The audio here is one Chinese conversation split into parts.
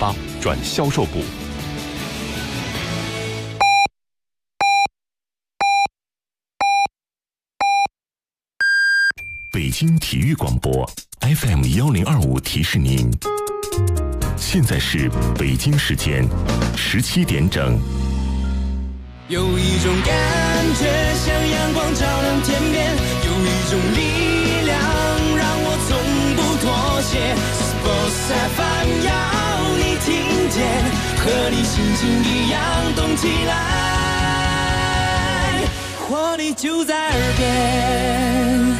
8888转销售部。北京体育广播 FM1025提示您，现在是北京时间17点整。 有一种感觉像阳光照亮天边，有一种力量让我从不妥协。Sports FM 要你听见，和你心情一样动起来，活力就在耳边。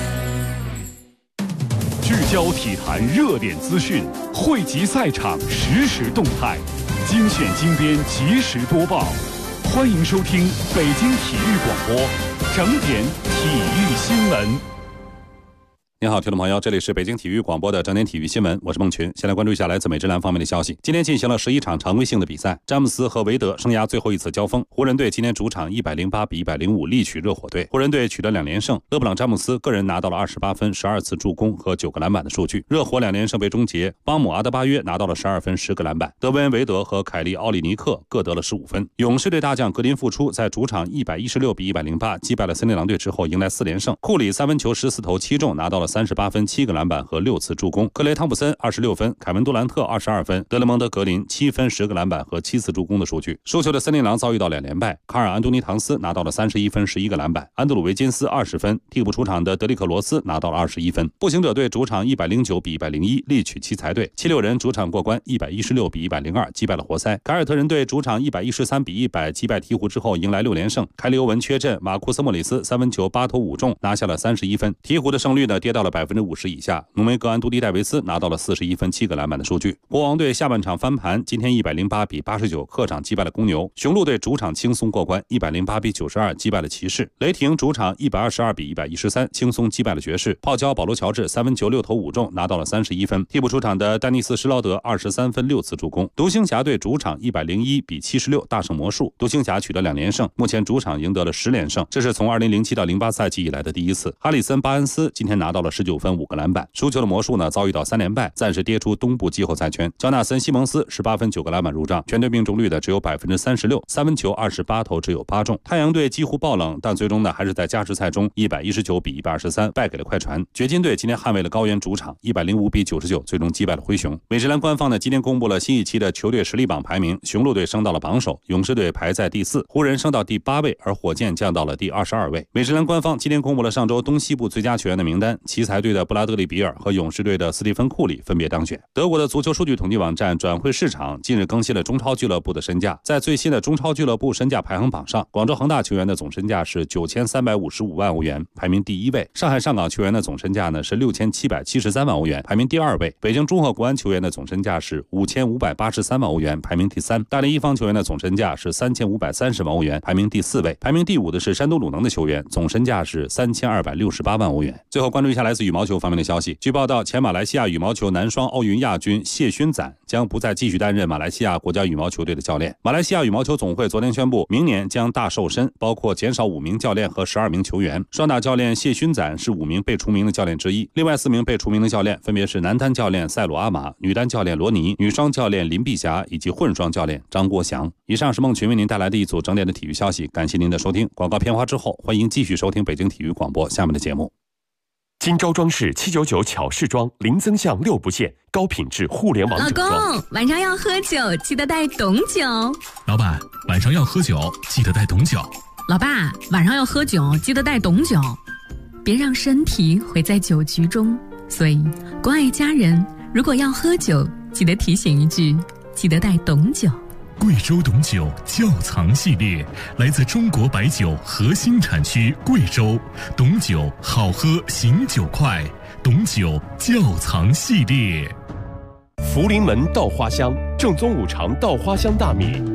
聚焦体坛热点资讯，汇集赛场实时动态，精选精编及时播报。欢迎收听北京体育广播整点体育新闻。 您好，听众朋友，这里是北京体育广播的整点体育新闻，我是孟群。先来关注一下来自美职篮方面的消息。今天进行了11场常规性的比赛，詹姆斯和韦德生涯最后一次交锋。湖人队今天主场108比105力取热火队，湖人队取得2连胜。勒布朗詹姆斯个人拿到了28分、12次助攻和9个篮板的数据。热火2连胜被终结，邦姆阿德巴约拿到了12分、10个篮板。德文韦德和凯利奥利尼克各得了15分。勇士队大将格林复出，在主场116比108击败了森林狼队之后，迎来4连胜。库里3分球14投7中，拿到了38分、7个篮板和6次助攻。克雷汤普森26分，凯文杜兰特22分，德雷蒙德格林7分、10个篮板和7次助攻的数据。输球的森林狼遭遇到2连败，卡尔安东尼唐斯拿到了31分、11个篮板，安德鲁维金斯20分，替补出场的德里克罗斯拿到了21分。步行者队主场109比101力取奇才队，76人主场过关116比102击败了活塞。凯尔特人队主场113比100击败鹈鹕之后，迎来6连胜。凯里欧文缺阵，马库斯莫里斯3分球8投5中，拿下了31分。鹈鹕的胜率呢跌到了50%以下。努梅格安都迪戴维斯拿到了41分、7个篮板的数据。国王队下半场翻盘，今天108比89客场击败了公牛。雄鹿队主场轻松过关108比92击败了骑士。雷霆主场122比113轻松击败了爵士。泡椒保罗乔治3分球6投5中，拿到了31分。替补出场的丹尼斯施劳德23分6次助攻。独行侠队主场101比76大胜魔术，独行侠取得2连胜，目前主场赢得了10连胜，这是从2007到08赛季以来的第一次。哈里森巴恩斯今天拿到了19分5个篮板。输球的魔术呢遭遇到3连败，暂时跌出东部季后赛圈。乔纳森西蒙斯18分9个篮板入账，全队命中率的只有36%，三分球28投只有8中。太阳队几乎爆冷，但最终呢还是在加时赛中119比123败给了快船。掘金队今天捍卫了高原主场105比99最终击败了灰熊。美职篮官方呢今天公布了新一期的球队实力榜排名，雄鹿队升到了榜首，勇士队排在第4，湖人升到第8位，而火箭降到了第22位。美职篮官方今天公布了上周东西部最佳球员的名单，奇才队的布拉德利比尔和勇士队的斯蒂芬库里分别当选。德国的足球数据统计网站转会市场近日更新了中超俱乐部的身价，在最新的中超俱乐部身价排行榜上，广州恒大球员的总身价是9355万欧元，排名第1位。上海上港球员的总身价呢是6773万欧元，排名第2位。北京中赫国安球员的总身价是5583万欧元，排名第3。大连一方球员的总身价是3530万欧元，排名第4位。排名第5的是山东鲁能的球员，总身价是3268万欧元。最后关注一下来自羽毛球方面的消息。据报道，前马来西亚羽毛球男双奥运亚军谢勋展将不再继续担任马来西亚国家羽毛球队的教练。马来西亚羽毛球总会昨天宣布，明年将大瘦身，包括减少5名教练和12名球员。双打教练谢勋展是5名被除名的教练之一，另外4名被除名的教练分别是男单教练塞鲁阿玛、女单教练罗尼、女双教练林碧霞以及混双教练张国祥。以上是孟群为您带来的一组整点的体育消息，感谢您的收听。广告片花之后，欢迎继续收听北京体育广播下面的节目。 金招装饰799巧饰装，零增项6不限，高品质互联网整装。 老公，晚上要喝酒，记得带董酒。 老板，晚上要喝酒，记得带董酒。 老爸，晚上要喝酒，记得带董酒。别让身体毁在酒局中。所以，关爱家人，如果要喝酒，记得提醒一句，记得带董酒。 贵州董酒窖藏系列，来自中国白酒核心产区贵州，董酒好喝醒酒快，董酒窖藏系列。 福临门稻花香，正宗五常稻花香大米。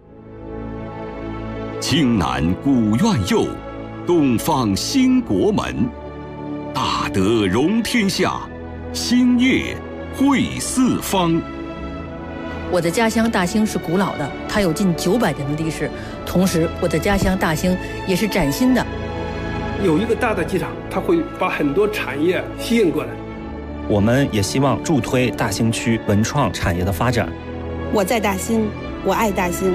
青南古院右，东方兴国门。大德容天下，兴业惠四方。 我的家乡大兴是古老的，它有近900年的历史。同时，我的家乡大兴也是崭新的。 有一个大的机场，它会把很多产业吸引过来。 我们也希望助推大兴区文创产业的发展。 我在大兴，我爱大兴。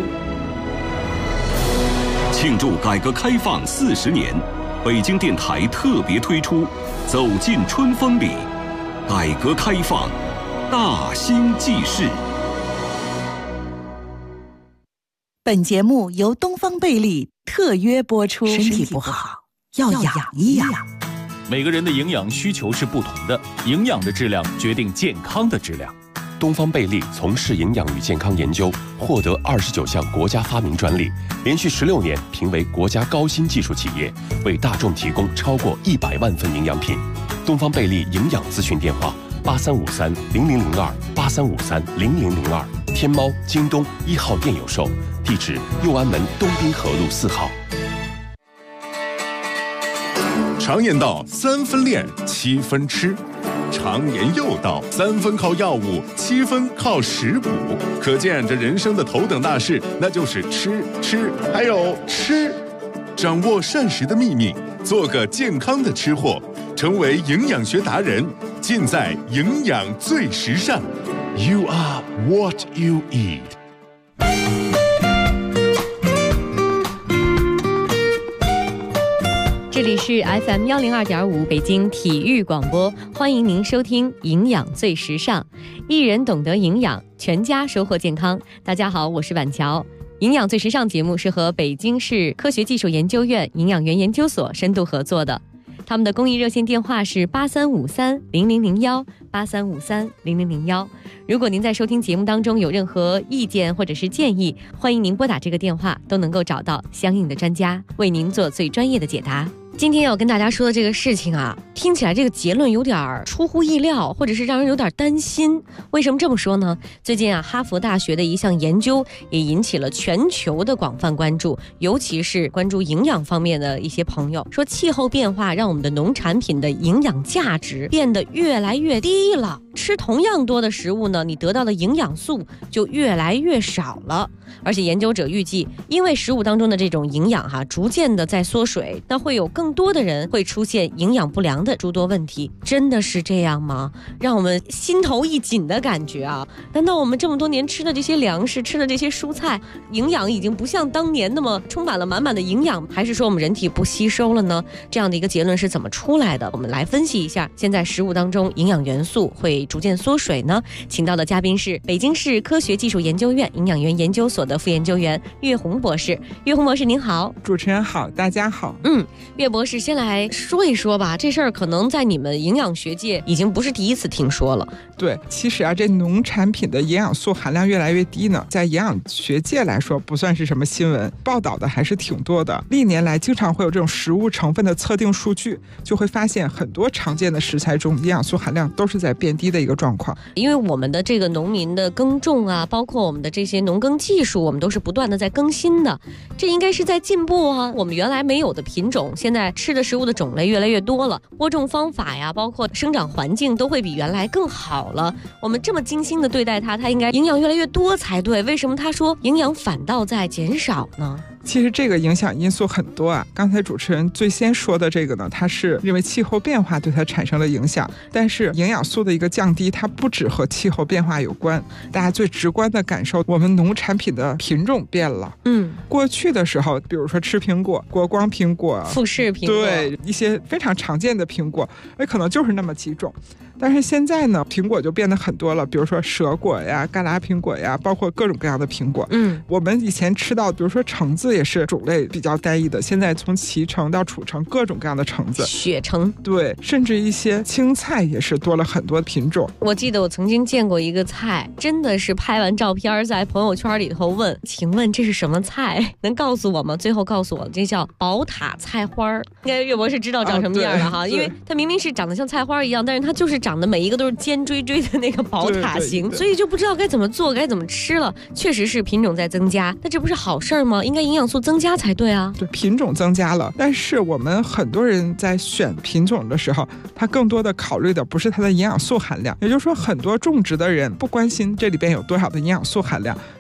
庆祝改革开放40年，北京电台特别推出《走进春风里》，改革开放，大兴记事。 本节目由东方贝利特约播出。身体不好，要养一养。 每个人的营养需求是不同的，营养的质量决定健康的质量。 东方贝利从事营养与健康研究，获得29项国家发明专利，连续16年评为国家高新技术企业，为大众提供超过100万份营养品。东方贝利营养咨询电话83530002，83530002，天猫、京东1号店有售，地址右安门东滨河路4号。 常言道3分练7分吃，常言又道3分靠药物7分靠食补，可见这人生的头等大事那就是吃还有吃。掌握膳食的秘密，做个健康的吃货，成为营养学达人，尽在营养最时尚。 You are what you eat。 这里是 FM 102.5北京体育广播，欢迎您收听营养最时尚，一人懂得营养，全家收获健康。大家好，我是婉乔。营养最时尚节目是和北京市科学技术研究院营养园研究所深度合作的，他们的公益热线电话是83530001，83530001。如果您在收听节目当中有任何意见或者是建议，欢迎您拨打这个电话，都能够找到相应的专家为您做最专业的解答。今天要跟大家说的这个事情啊，听起来这个结论有点出乎意料，或者是让人有点担心。为什么这么说呢？最近啊，哈佛大学的一项研究也引起了全球的广泛关注，尤其是关注营养方面的一些朋友说，气候变化让我们的农产品的营养价值变得越来越低了。吃同样多的食物呢，你得到的营养素就越来越少了。而且研究者预计，因为食物当中的这种营养逐渐的在缩水，那会有更多的人会出现营养不良的诸多问题。真的是这样吗？让我们心头一紧的感觉啊！难道我们这么多年吃的这些粮食，吃的这些蔬菜，营养已经不像当年那么充满了满满的营养，还是说我们人体不吸收了呢？这样的一个结论是怎么出来的？我们来分析一下，现在食物当中营养元素会逐渐缩水呢？请到的嘉宾是北京市科学技术研究院营养园研究所的副研究员岳红博士。岳红博士您好。 主持人好，大家好。 岳博士先来说一说吧，这事儿可能在你们营养学界已经不是第一次听说了。 对，其实这农产品的营养素含量越来越低呢，在营养学界来说不算是什么新闻，报道的还是挺多的。历年来经常会有这种食物成分的测定数据，就会发现很多常见的食材中营养素含量都是在变低的一个状况。 因为我们的这个农民的耕种啊，包括我们的这些农耕技术，我们都是不断的在更新的，这应该是在进步啊。我们原来没有的品种，现在吃的食物的种类越来越多了，播种方法呀，包括生长环境都会比原来更好了。我们这么精心的对待它，它应该营养越来越多才对。为什么他说营养反倒在减少呢？ 其实这个影响因素很多啊。刚才主持人最先说的这个呢，它是因为气候变化对它产生了影响，但是营养素的一个降低，它不只和气候变化有关。大家最直观的感受，我们农产品的品种变了。过去的时候，比如说吃苹果，国光苹果、 富士苹果， 对，一些非常常见的苹果，可能就是那么几种。但是现在呢，苹果就变得很多了，比如说蛇果呀、嘎啦苹果呀，包括各种各样的苹果。我们以前吃到，比如说橙子也是种类比较单一的，现在从脐橙到楚橙，各种各样的橙子， 雪橙， 对，甚至一些青菜也是多了很多品种。 我记得我曾经见过一个菜，真的是拍完照片在朋友圈里头问，请问这是什么菜？能告诉我吗？最后告诉我，这叫宝塔菜花。应该岳博士知道长什么样的哈，因为它明明是长得像菜花一样，但是它就是长得每一个都是尖锥锥的那个宝塔形，所以就不知道该怎么做，该怎么吃了。确实是品种在增加，那这不是好事吗？应该营养素增加才对啊。 对，品种增加了，但是我们很多人在选品种的时候，他更多的考虑的不是它的营养素含量，也就是说很多种植的人不关心这里边有多少的营养素含量，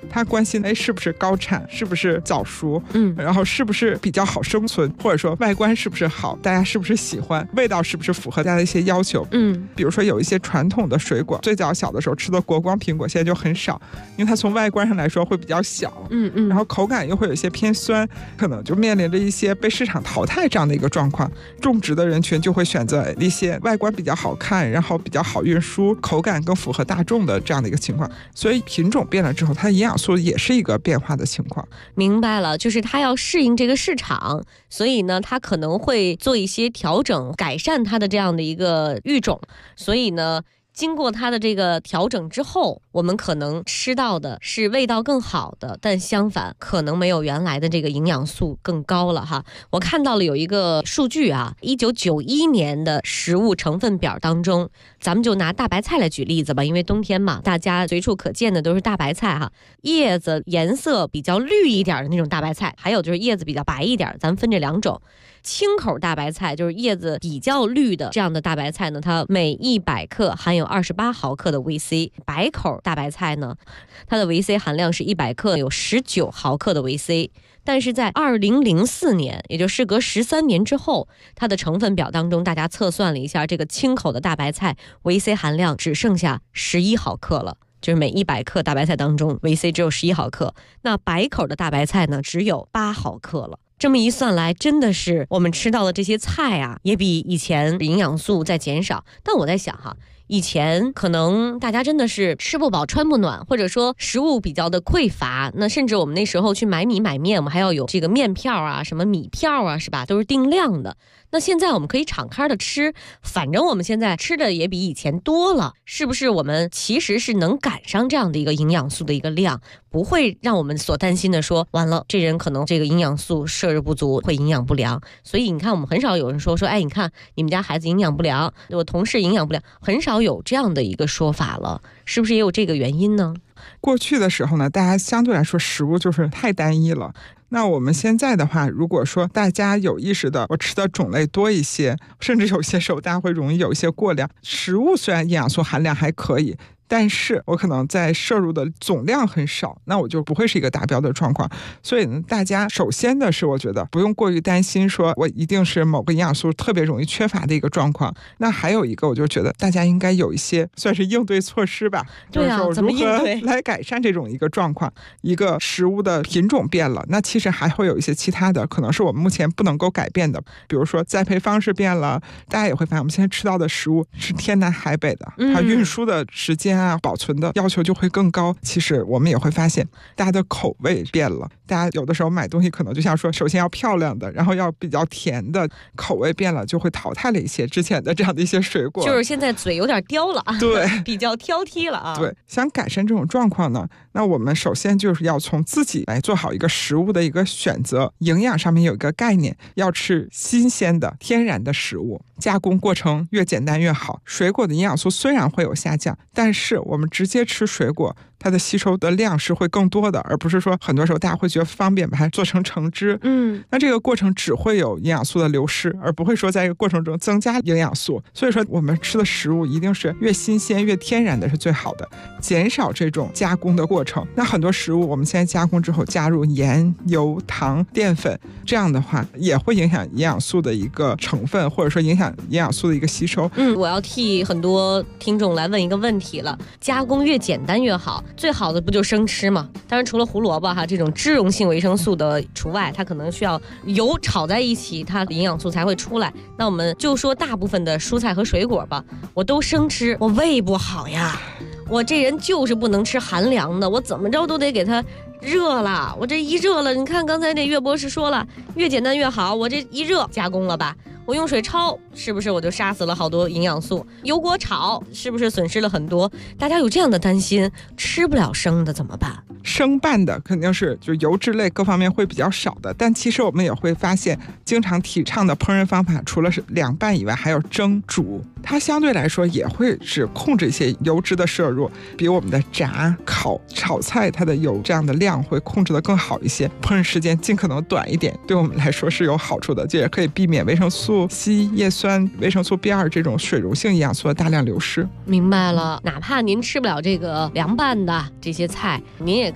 他关心是不是高产，是不是早熟，然后是不是比较好生存，或者说外观是不是好，大家是不是喜欢，味道是不是符合大家的一些要求。比如说有一些传统的水果，最早小的时候吃的国光苹果现在就很少，因为它从外观上来说会比较小，然后口感又会有一些偏酸，可能就面临着一些被市场淘汰这样的一个状况。种植的人群就会选择一些外观比较好看，然后比较好运输，口感更符合大众的这样的一个情况。所以品种变了之后，它的营养素也是一个变化的情况。 明白了，就是它要适应这个市场，所以呢它可能会做一些调整，改善它的这样的一个育种。所以呢经过它的这个调整之后，我们可能吃到的是味道更好的，但相反可能没有原来的这个营养素更高了哈。我看到了有一个数据啊，1991年的食物成分表当中，咱们就拿大白菜来举例子吧，因为冬天嘛，大家随处可见的都是大白菜哈。叶子颜色比较绿一点的那种大白菜，还有就是叶子比较白一点，咱们分这两种。青口大白菜就是叶子比较绿的这样的大白菜呢，它每100克含有28毫克的维 C。 白口大白菜呢，它的维 C 含量是100克有19毫克的维 C。 但是在2004年，也就事隔13年之后，它的成分表当中大家测算了一下，这个青口的大白菜维 C 含量只剩下11毫克了，就是每100克大白菜当中维 C 只有11毫克。那白口的大白菜呢，只有8毫克了。这么一算来，真的是我们吃到的这些菜啊，也比以前营养素在减少。但我在想哈，以前可能大家真的是吃不饱穿不暖，或者说食物比较的匮乏，那甚至我们那时候去买米买面，我们还要有这个面票啊，什么米票啊，是吧，都是定量的。那现在我们可以敞开的吃，反正我们现在吃的也比以前多了，是不是我们其实是能赶上这样的一个营养素的一个量，不会让我们所担心的说完了这人可能这个营养素摄入不足，会营养不良。所以你看我们很少有人说哎，你看你们家孩子营养不良，我同事营养不良，很少有这样的一个说法了，是不是也有这个原因呢？ 过去的时候呢，大家相对来说食物就是太单一了。那我们现在的话，如果说大家有意识的我吃的种类多一些，甚至有些时候大家会容易有一些过量，食物虽然营养素含量还可以，但是我可能在摄入的总量很少，那我就不会是一个达标的状况。所以呢，大家首先的是我觉得不用过于担心说我一定是某个营养素特别容易缺乏的一个状况。那还有一个，我就觉得大家应该有一些算是应对措施吧， 对啊， 就是说如何来改善这种一个状况。一个食物的品种变了，那其实还会有一些其他的可能是我们目前不能够改变的，比如说栽培方式变了，大家也会发现我们现在吃到的食物是天南海北的，它运输的时间保存的要求就会更高。其实我们也会发现大家的口味变了，大家有的时候买东西可能就像说首先要漂亮的，然后要比较甜的，口味变了就会淘汰了一些之前的这样的一些水果， 就是现在嘴有点刁了啊， 对， 比较挑剔了啊。 对，想改善这种状况呢，那我们首先就是要从自己来做好一个食物的一个选择，营养上面有一个概念，要吃新鲜的天然的食物，加工过程越简单越好。水果的营养素虽然会有下降，但是我们直接吃水果，它的吸收的量是会更多的，而不是说很多时候大家会觉得方便把它做成橙汁，那这个过程只会有营养素的流失，而不会说在这个过程中增加营养素。所以说我们吃的食物一定是越新鲜越天然的是最好的，减少这种加工的过程。那很多食物我们现在加工之后加入盐、油、糖、淀粉，这样的话也会影响营养素的一个成分，或者说影响营养素的一个吸收。 我要替很多听众来问一个问题了，加工越简单越好，最好的不就生吃吗？当然除了胡萝卜这种脂溶性维生素的除外，它可能需要油炒在一起，它的营养素才会出来。那我们就说大部分的蔬菜和水果吧，我都生吃，我胃不好呀，我这人就是不能吃寒凉的，我怎么着都得给它热了。我这一热了，你看刚才这岳博士说了，越简单越好，我这一热加工了吧，我用水焯，是不是我就杀死了好多营养素？油锅炒，是不是损失了很多？大家有这样的担心，吃不了生的怎么办？ 生拌的肯定是就油脂类各方面会比较少的，但其实我们也会发现，经常提倡的烹饪方法除了是凉拌以外，还有蒸煮，它相对来说也会是控制一些油脂的摄入，比我们的炸、烤、炒菜它的油这样的量会控制得更好一些，烹饪时间尽可能短一点，对我们来说是有好处的，这也可以避免维生素硒、叶酸、维生素 B2 这种水溶性营养素的大量流失。 明白了，哪怕您吃不了这个凉拌的这些菜，您也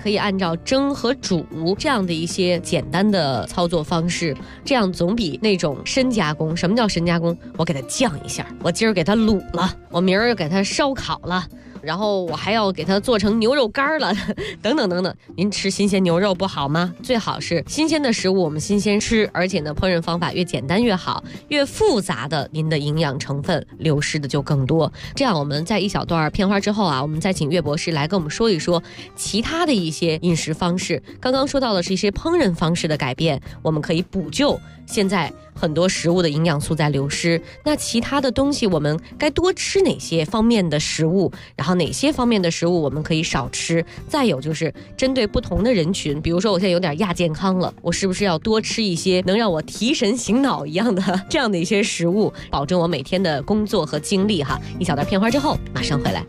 可以按照蒸和煮这样的一些简单的操作方式，这样总比那种深加工。什么叫深加工？我给它酱一下，我今儿给它卤了，我明儿又给它烧烤了，然后我还要给它做成牛肉干了，等等等等。您吃新鲜牛肉不好吗？最好是新鲜的食物我们新鲜吃，而且呢，烹饪方法越简单越好，越复杂的您的营养成分流失的就更多。这样我们在一小段片花之后啊，我们再请岳博士来跟我们说一说其他的一些饮食方式。刚刚说到的是一些烹饪方式的改变，我们可以补救现在很多食物的营养素在流失。那其他的东西我们该多吃哪些方面的食物，然后哪些方面的食物我们可以少吃。再有就是针对不同的人群，比如说我现在有点亚健康了，我是不是要多吃一些能让我提神醒脑一样的这样的一些食物，保证我每天的工作和精力哈。一小段片花之后马上回来。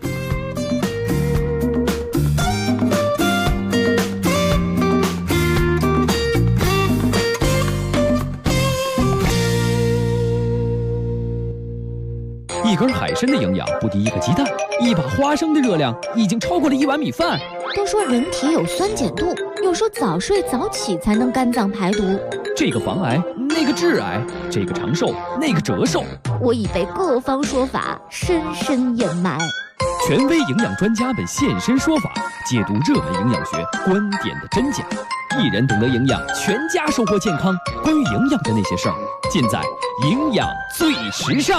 一根海参的营养不敌一个鸡蛋，一把花生的热量已经超过了1碗米饭。 都说人体有酸碱度，又说早睡早起才能肝脏排毒。 这个防癌，那个致癌，这个长寿，那个折寿。 我已被各方说法深深掩埋。 权威营养专家们现身说法，解读热门营养学观点的真假。一人懂得营养，全家收获健康。关于营养的那些事儿，尽在营养最时尚。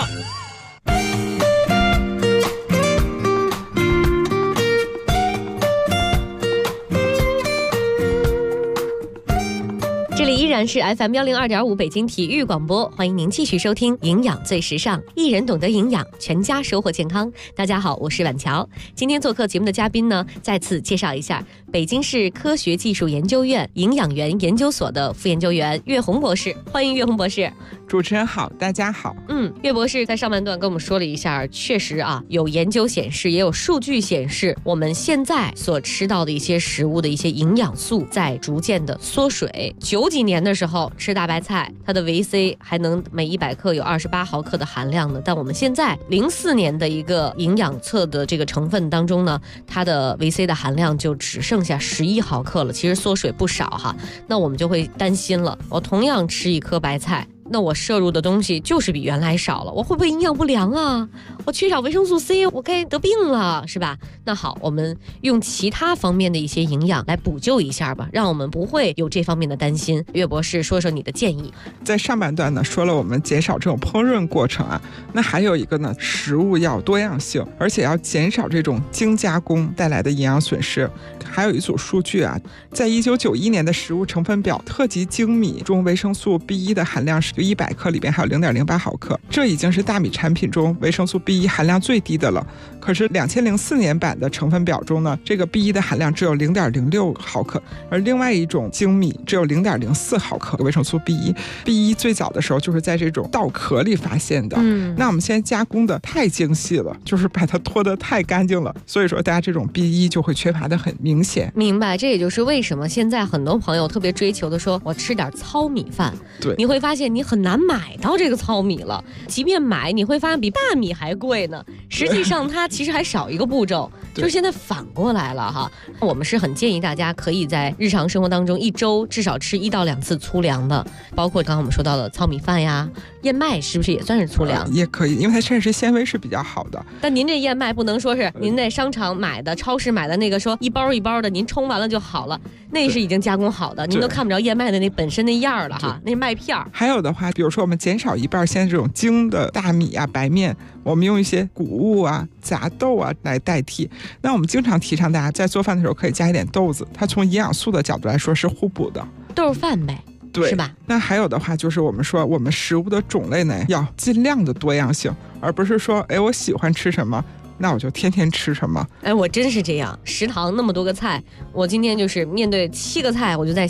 这里依然是 FM102.5 北京体育广播，欢迎您继续收听营养最时尚，一人懂得营养，全家收获健康。大家好，我是婉乔。今天做客节目的嘉宾呢，再次介绍一下北京市科学技术研究院营养园研究所的副研究员岳红博士。欢迎岳红博士。 主持人好，大家好。 岳博士在上半段跟我们说了一下，确实啊，有研究显示，也有数据显示，我们现在所吃到的一些食物的一些营养素在逐渐的缩水。90几年的时候吃大白菜，它的维 C 还能每100克有28毫克的含量呢，但我们现在04年的一个营养册的这个成分当中呢，它的维 C 的含量就只剩下11毫克了，其实缩水不少哈。那我们就会担心了，我同样吃一颗白菜，那我摄入的东西就是比原来少了，我会不会营养不良啊？我缺少维生素 C， 我该得病了，是吧？那好，我们用其他方面的一些营养来补救一下吧，让我们不会有这方面的担心。岳博士说说你的建议。 在上半段呢，说了我们减少这种烹饪过程啊，那还有一个呢，食物要多样性，而且要减少这种精加工带来的营养损失。还有一组数据啊，在1991年的食物成分表特级精米中，维生素 B1 的含量是100克里边还有0.08毫克，这已经是大米产品中维生素 B1 含量最低的了。可是2004年版的成分表中呢，这个 B1 的含量只有0.06毫克，而另外一种精米只有0.04毫克维生素 B1。B1 最早的时候就是在这种稻壳里发现的。那我们现在加工的太精细了，就是把它脱得太干净了，所以说大家这种 B1 就会缺乏的很明显。 明白，这也就是为什么现在很多朋友特别追求的说，我吃点糙米饭。 对， 你会发现你很难买到这个糙米了，即便买，你会发现比大米还贵呢。实际上它其实还少一个步骤，就是现在反过来了哈。我们是很建议大家可以在日常生活当中1周至少吃1到2次粗粮的，包括刚刚我们说到的糙米饭呀，燕麦是不是也算是粗粮？ 也可以，因为它膳食纤维是比较好的。 但您这燕麦不能说是您在商场买的、超市买的那个说一包一包的，您冲完了就好了，那是已经加工好的，您都看不着燕麦的那本身那样了哈，那是麦片。 还有的话，比如说我们减少一半现在这种精的大米啊、白面，我们用一些谷物啊、杂豆啊来代替。那我们经常提倡大家在做饭的时候可以加一点豆子，它从营养素的角度来说是互补的。 豆饭呗。 对， 是吧？ 那还有的话就是我们说我们食物的种类呢要尽量的多样性，而不是说我喜欢吃什么那我就天天吃什么。 我真是这样，食堂那么多个菜，我今天就是面对7个菜，我就在想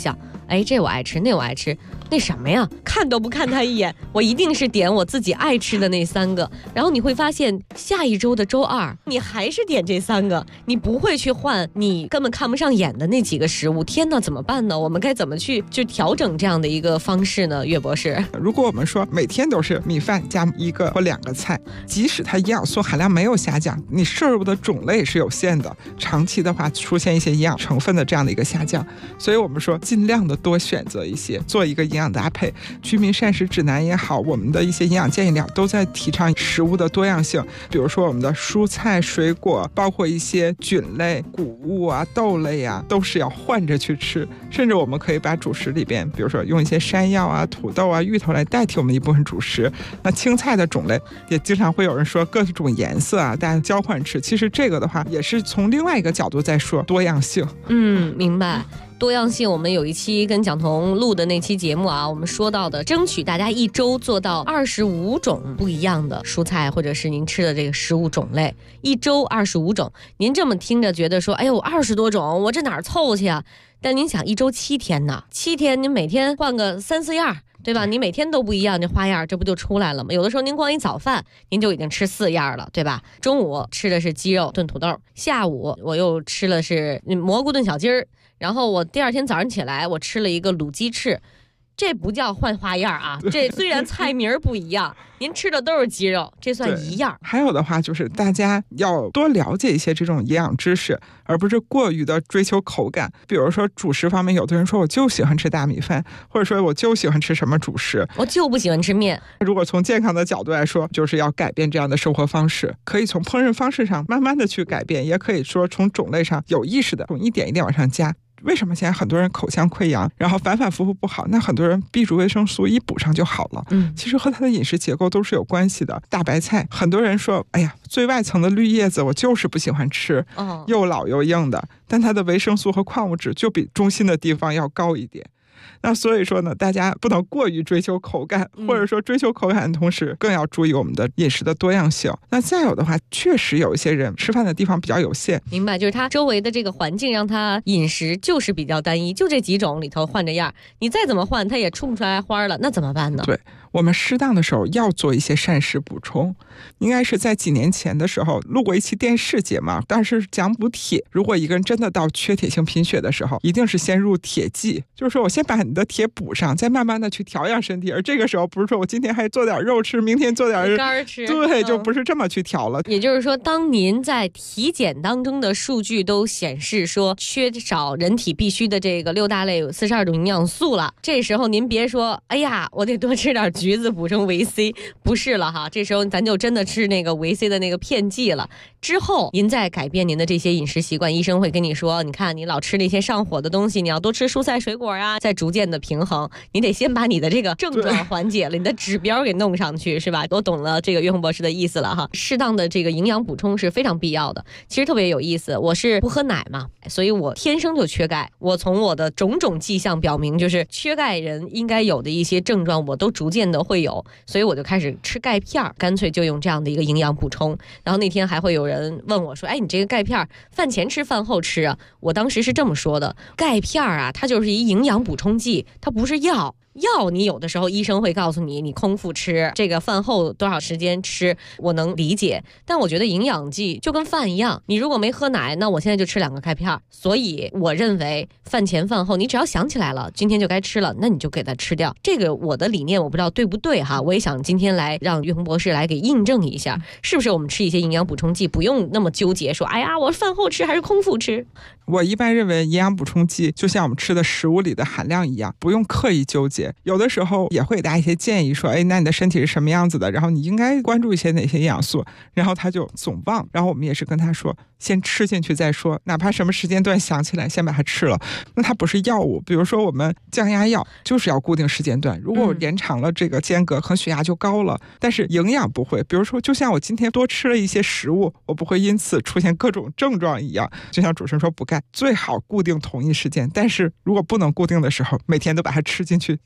哎，这我爱吃，那我爱吃，那什么呀，看都不看他一眼，我一定是点我自己爱吃的那3个。然后你会发现，下一周的周2，你还是点这3个，你不会去换你根本看不上眼的那几个食物。天哪，怎么办呢？我们该怎么去调整这样的一个方式呢？岳博士， 如果我们说每天都是米饭加1个或2个菜，即使它营养素含量没有下降，你摄入的种类是有限的，长期的话出现一些营养成分的这样的一个下降。所以我们说尽量的多选择一些，做一个营养搭配。居民膳食指南也好，我们的一些营养建议表都在提倡食物的多样性，比如说我们的蔬菜水果，包括一些菌类谷物啊豆类啊，都是要换着去吃。甚至我们可以把主食里边，比如说用一些山药啊土豆啊芋头来代替我们一部分主食。那青菜的种类也经常会有人说各种颜色啊大家交换吃，其实这个的话也是从另外一个角度在说多样性。 明白。多样性，我们有一期跟蒋彤录的那期节目啊，我们说到的争取大家一周做到25种不一样的蔬菜，或者是您吃的这个食物种类，一周25种。您这么听着觉得说，哎呦，20多种，我这哪儿凑去啊？但您想，一周7天呢，7天您每天换个3、4样，对吧？你每天都不一样，这花样这不就出来了吗？有的时候您光一早饭，您就已经吃4样了，对吧？中午吃的是鸡肉炖土豆，下午我又吃了是蘑菇炖小鸡儿，然后我第2天早上起来我吃了一个卤鸡翅。这不叫换花样啊，这虽然菜名不一样，您吃的都是鸡肉，这算一样。 还有的话就是大家要多了解一些这种营养知识，而不是过于的追求口感。比如说主食方面，有的人说我就喜欢吃大米饭，或者说我就喜欢吃什么主食， 我就不喜欢吃面。 如果从健康的角度来说，就是要改变这样的生活方式，可以从烹饪方式上慢慢的去改变，也可以说从种类上有意识的从一点一点往上加。为什么现在很多人口腔溃疡，然后反反复复不好？那很多人 B 族维生素一补上就好了。其实和他的饮食结构都是有关系的。大白菜，很多人说，哎呀，最外层的绿叶子我就是不喜欢吃，又老又硬的，但它的维生素和矿物质就比中心的地方要高一点。那所以说呢，大家不能过于追求口感，或者说追求口感的同时更要注意我们的饮食的多样性。那再有的话，确实有一些人吃饭的地方比较有限， 明白，就是他周围的这个环境让他饮食就是比较单一，就这几种里头换着样，你再怎么换他也出不出来花了，那怎么办呢？ 对，我们适当的时候要做一些膳食补充。应该是在几年前的时候录过一期电视节目，当时是讲补铁。如果一个人真的到缺铁性贫血的时候，一定是先入铁剂，就是说我先把你的铁补上，再慢慢的去调养身体。而这个时候不是说我今天还做点肉吃，明天做点肝吃， 对，就不是这么去调了。 也就是说，当您在体检当中的数据都显示说缺少人体必须的这个6大类有42种营养素了，这时候您别说，哎呀，我得多吃点橘子补充维 C， 不是了哈，这时候咱就真的吃那个维 C 的那个片剂了。之后您再改变您的这些饮食习惯，医生会跟你说，你看你老吃那些上火的东西，你要多吃蔬菜水果啊，再逐渐的平衡。你得先把你的这个症状缓解了，你的指标给弄上去，是吧？我懂了这个岳红博士的意思了哈。适当的这个营养补充是非常必要的。其实特别有意思，我是不喝奶嘛，所以我天生就缺钙。我从我的种种迹象表明，就是缺钙人应该有的一些症状，我都逐渐的会有，所以我就开始吃钙片，干脆就用这样的一个营养补充。然后那天还会有人问我说，哎，你这个钙片饭前吃饭后吃啊？我当时是这么说的，钙片啊，它就是一营养补充剂，它不是药。药你有的时候医生会告诉你，你空腹吃，这个饭后多少时间吃，我能理解。但我觉得营养剂就跟饭一样，你如果没喝奶，那我现在就吃2个钙片。所以我认为饭前饭后，你只要想起来了今天就该吃了，那你就给它吃掉。这个我的理念我不知道对不对哈，我也想今天来让岳红博士来给印证一下，是不是我们吃一些营养补充剂不用那么纠结，说哎呀我饭后吃还是空腹吃。 我一般认为营养补充剂就像我们吃的食物里的含量一样，不用刻意纠结。有的时候也会给大家一些建议说，哎，那你的身体是什么样子的，然后你应该关注一些哪些营养素，然后他就总忘。然后我们也是跟他说，先吃进去再说，哪怕什么时间段想起来先把它吃了。那它不是药物，比如说我们降压药就是要固定时间段，如果我延长了这个间隔，可能血压就高了。但是营养不会，比如说就像我今天多吃了一些食物，我不会因此出现各种症状一样。就像主持人说补钙最好固定同一时间，但是如果不能固定的时候，每天都把它吃进去，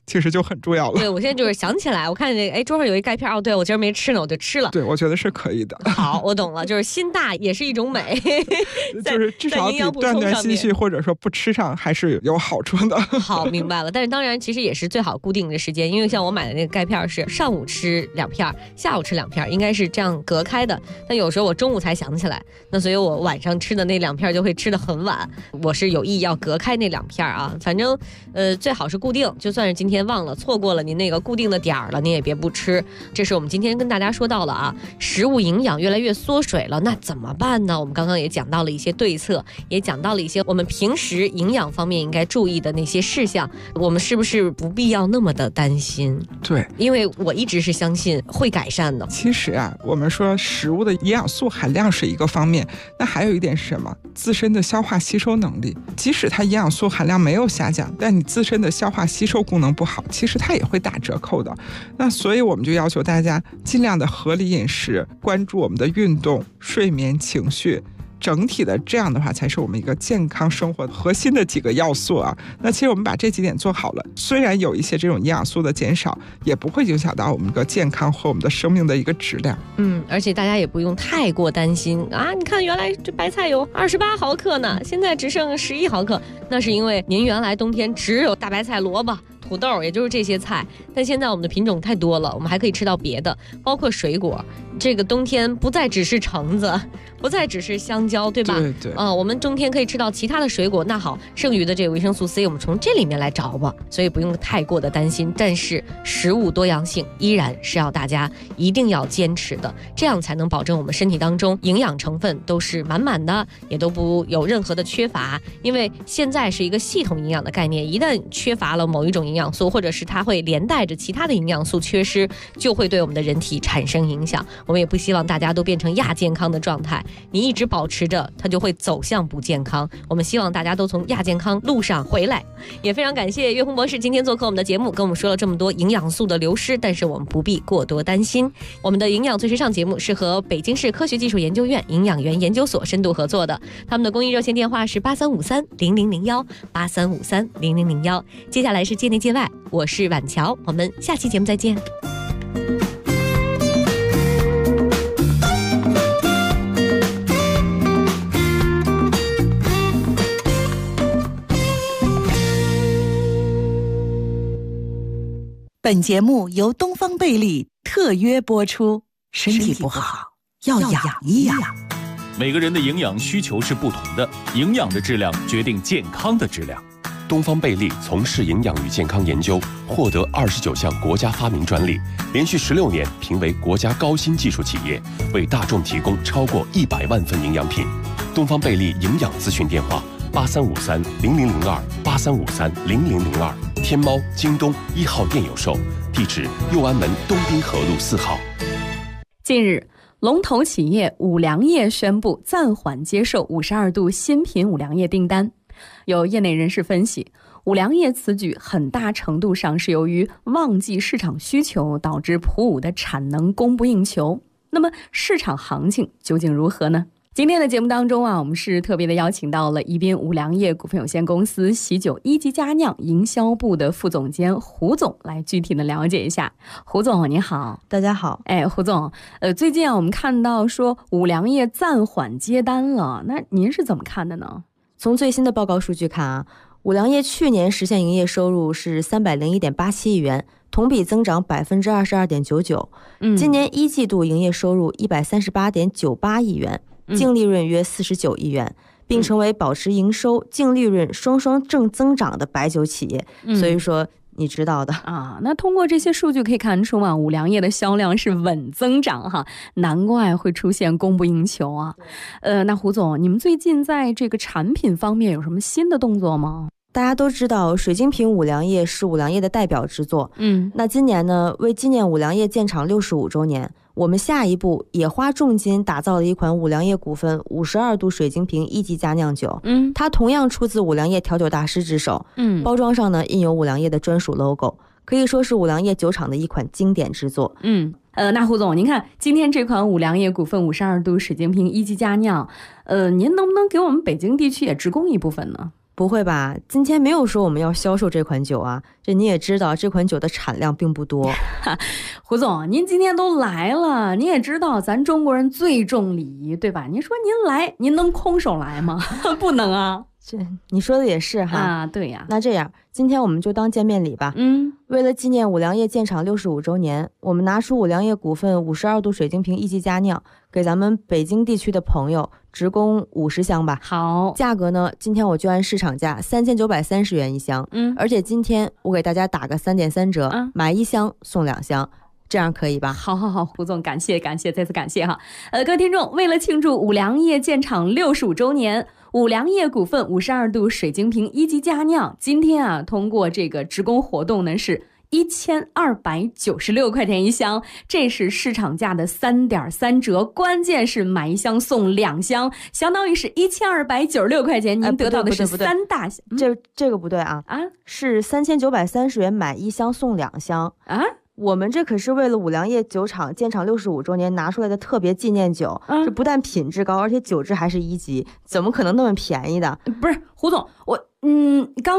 其实就很重要了。 对，我现在就是想起来，我看这桌上有一钙片，对，我今儿没吃呢，我就吃了。 对，我觉得是可以的。 好，我懂了，就是心大也是一种美， 就是至少比断断续续或者说不吃上还是有好处的。 好，明白了。但是当然其实也是最好固定的时间，因为像我买的那个钙片是上午吃2片，下午吃2片，应该是这样隔开的。但有时候我中午才想起来，那所以我晚上吃的那2片就会吃得很晚。我是有意要隔开那2片啊，反正最好是固定，就算是今天忘了错过了您那个固定的点儿了，您也别不吃。这是我们今天跟大家说到了啊，食物营养越来越缩水了，那怎么办呢？我们刚刚也讲到了一些对策，也讲到了一些我们平时营养方面应该注意的那些事项，我们是不是不必要那么的担心？ 对， 因为我一直是相信会改善的。 其实啊，我们说食物的营养素含量是一个方面，那还有一点是什么？自身的消化吸收能力。即使它营养素含量没有下降，但你自身的消化吸收功能不好，其实它也会打折扣的。那所以我们就要求大家尽量的合理饮食，关注我们的运动、睡眠、情绪，整体的这样的话才是我们一个健康生活核心的几个要素啊。那其实我们把这几点做好了，虽然有一些这种营养素的减少，也不会影响到我们的健康和我们的生命的一个质量。 而且大家也不用太过担心啊！你看原来这白菜有28毫克呢，现在只剩11毫克，那是因为您原来冬天只有大白菜、萝卜、土豆，也就是这些菜，但现在我们的品种太多了，我们还可以吃到别的，包括水果。这个冬天不再只是橙子，不再只是香蕉，对吧？ 对。 我们冬天可以吃到其他的水果。那好，剩余的这个维生素 C， 我们从这里面来找吧，所以不用太过的担心。但是食物多样性依然是要大家一定要坚持的，这样才能保证我们身体当中营养成分都是满满的，也都不有任何的缺乏。因为现在是一个系统营养的概念，一旦缺乏了某一种营养素，或者是它会连带着其他的营养素缺失，就会对我们的人体产生影响。我们也不希望大家都变成亚健康的状态，你一直保持着，它就会走向不健康。我们希望大家都从亚健康路上回来。也非常感谢岳红博士今天做客我们的节目，跟我们说了这么多营养素的流失，但是我们不必过多担心。我们的营养最时尚节目是和北京市科学技术研究院营养员研究所深度合作的，他们的公益热线电话是83530001，83530001。接下来是界内界外，我是婉乔，我们下期节目再见。 本节目由东方贝利特约播出。身体不好，要养一养。 每个人的营养需求是不同的，营养的质量决定健康的质量。 东方贝利从事营养与健康研究，获得29项国家发明专利，连续16年评为国家高新技术企业，为大众提供超过100万份营养品。东方贝利营养咨询电话83530002，83530002。天猫、京东1号店有售，地址右安门东滨河路4号。 近日，龙头企业五粮液宣布暂缓接受52度新品五粮液订单。有业内人士分析，五粮液此举很大程度上是由于旺季市场需求导致普五的产能供不应求。那么市场行情究竟如何呢？今天的节目当中我们是特别的邀请到了宜宾五粮液股份有限公司喜酒一级佳酿营销部的副总监胡总来具体的了解一下。胡总你好。 大家好。 胡总，最近我们看到说五粮液暂缓接单了，那您是怎么看的呢？ 从最新的报告数据看五粮液去年实现营业收入是301.87亿元，同比增长22.99%。今年一季度营业收入138.98亿元，净利润约49亿元，并成为保持营收、净利润双双正增长的白酒企业。所以说你知道的那通过这些数据可以看出五粮液的销量是稳增长难怪会出现供不应求那胡总，你们最近在这个产品方面有什么新的动作吗？ 大家都知道水晶瓶五粮液是五粮液的代表之作。那今年呢，为纪念五粮液建厂65周年，我们下一步也花重金打造了一款五粮液股份52度水晶瓶一级佳酿酒。它同样出自五粮液调酒大师之手。包装上呢印有五粮液的专属 logo， 可以说是五粮液酒厂的一款经典之作。 那胡总，您看今天这款五粮液股份52度水晶瓶一级佳酿，您能不能给我们北京地区也直供一部分呢？ 不会吧？今天没有说我们要销售这款酒啊，这你也知道，这款酒的产量并不多。 胡总，您今天都来了，您也知道咱中国人最重礼仪，对吧？您说您来，您能空手来吗？不能啊。 这你说的也是哈。 啊，对呀。 那这样，今天我们就当见面礼吧。为了纪念五粮液建厂65周年，我们拿出五粮液股份52度水晶瓶一级佳酿，给咱们北京地区的朋友直供50箱吧。 好， 价格呢，今天我就按市场价3930元一箱。而且今天我给大家打个3.3折，买1箱送2箱。这样可以吧？ 好，胡总，感谢，再次感谢哈。各位听众，为了庆祝五粮液建厂65周年，五粮液股份52度水晶瓶一级佳酿，今天啊，通过这个直供活动呢是1296块钱一箱，这是市场价的3.3折，关键是买1箱送2箱，相当于是1296块钱，您得到的是3大箱。 这个不对啊，是3930元买1箱送2箱啊。我们这可是为了五粮液酒厂建厂65周年拿出来的特别纪念酒，这不但品质高，而且酒质还是1级，怎么可能那么便宜的？ 不是胡总，我刚